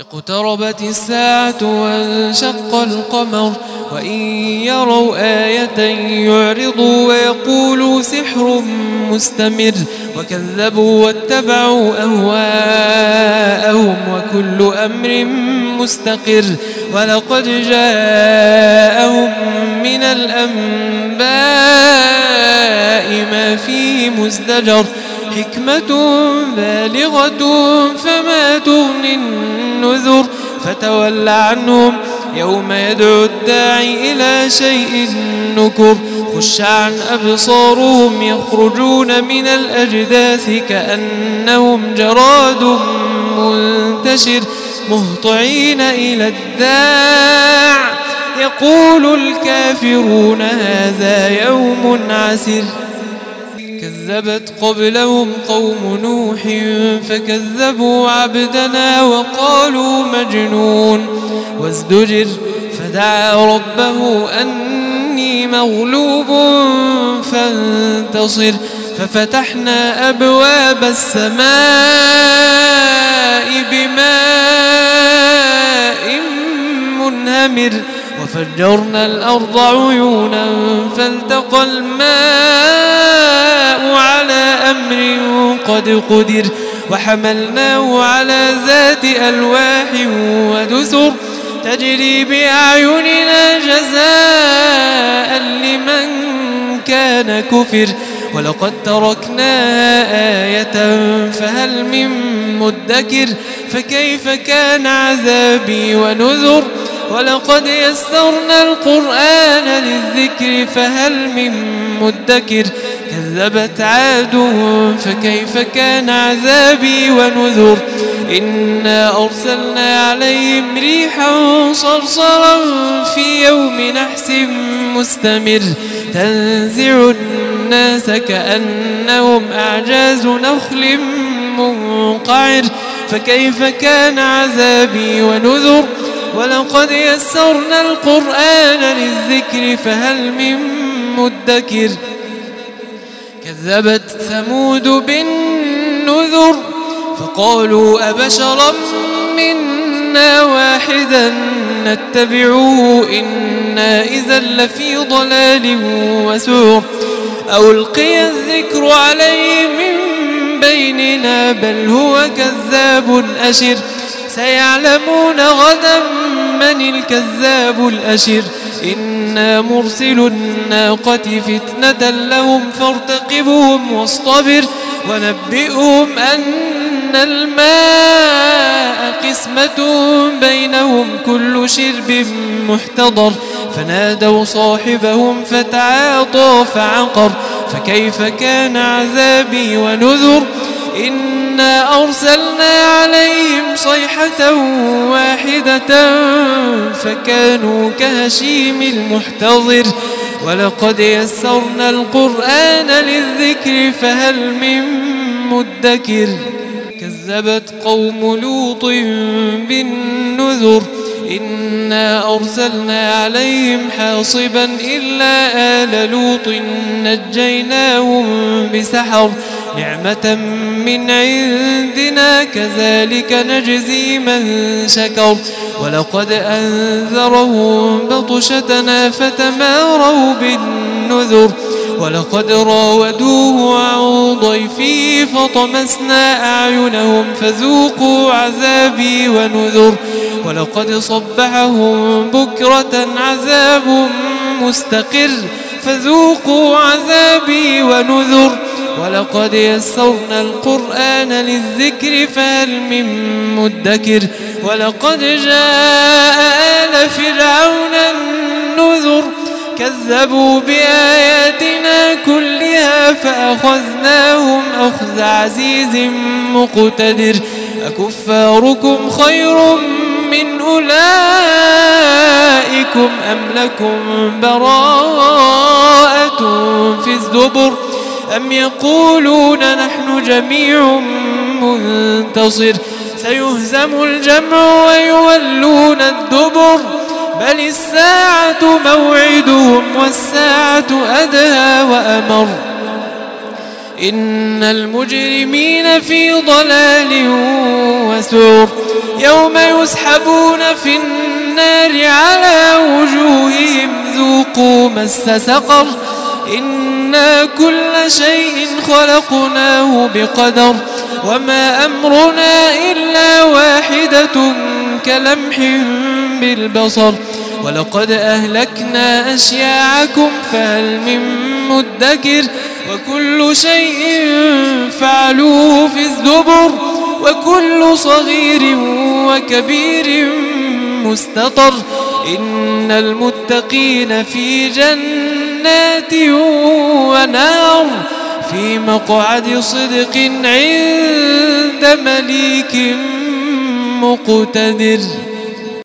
اقتربت الساعة وانشق القمر وإن يروا آية يعرضوا ويقولوا سحر مستمر وكذبوا واتبعوا أهواءهم وكل أمر مستقر ولقد جاءهم من الأنباء ما فيه مزدجر حكمة بالغة فما تغني النذر فتول عنهم يوم يدعو الداعي إلى شيء نكر خش عن أبصارهم يخرجون من الأجداث كأنهم جراد منتشر مهطعين إلى الداع يقول الكافرون هذا يوم عسر كذبت قبلهم قوم نوح فكذبوا عبدنا وقالوا مجنون وازدجر فدعا ربه أني مغلوب فانتصر ففتحنا أبواب السماء بماء منهمر وفجرنا الأرض عيونا فالتقى الماء على أمر قد قدر وحملناه على ذات ألواح ودسر تجري بأعيننا جزاء لمن كان كفر ولقد تركناها آية فهل من مدكر فكيف كان عذابي ونذر ولقد يسرنا القرآن للذكر فهل من مدكر كذبت عاد فكيف كان عذابي ونذر إنا أرسلنا عليهم ريحا صرصرا في يوم نحس مستمر تنزع الناس كأنهم أعجاز نخل منقعر فكيف كان عذابي ونذر ولقد يسرنا القرآن للذكر فهل من مدكر كذبت ثمود بالنذر فقالوا أبشرا منا واحدا نتبعه إنا إذا لفي ضلال وسعر أو ألقي الذكر عليه من بيننا بل هو كذاب أشر سيعلمون غدا من الكذاب الأشر إنا مرسل الناقة فتنة لهم فارتقبهم واصطبر ونبئهم أن الماء قسمة بينهم كل شرب محتضر فنادوا صاحبهم فتعاطى فعقر فكيف كان عذابي ونذر إنا أرسلنا عليهم صيحة واحدة فكانوا كهشيم المحتضر ولقد يسرنا القرآن للذكر فهل من مدكر كذبت قوم لوط بالنذر إنا أرسلنا عليهم حاصبا إلا آل لوط نجيناهم بسحر نعمة من عندنا كذلك نجزي من شكر ولقد أنذرهم بطشتنا فتماروا بالنذر ولقد راودوه عن ضيفه فطمسنا أعينهم فذوقوا عذابي ونذر ولقد صبحهم بكرة عذاب مستقر فذوقوا عذابي ونذر ولقد يسرنا القرآن للذكر فهل من مدكر ولقد جاء آل فرعون النذر كذبوا بآياتنا كلها فأخذناهم أخذ عزيز مقتدر أكفاركم خير من أولئكم أم لكم براءة في الزبر أم يقولون نحن جميع منتصر سيهزم الجمع ويولون الدبر بل الساعة موعدهم والساعة أدهى وأمر إن المجرمين في ضلال وسعر يوم يسحبون في النار على وجوههم ذوقوا مس سقر إنا كل شيء خلقناه بقدر وما أمرنا إلا واحدة كلمح بالبصر ولقد أهلكنا أشياعكم فهل من مدكر وكل شيء فعلوه في الزبر وكل صغير وكبير مستطر إن المتقين في جنات ونار في مقعد صدق عند مليك مقتدر.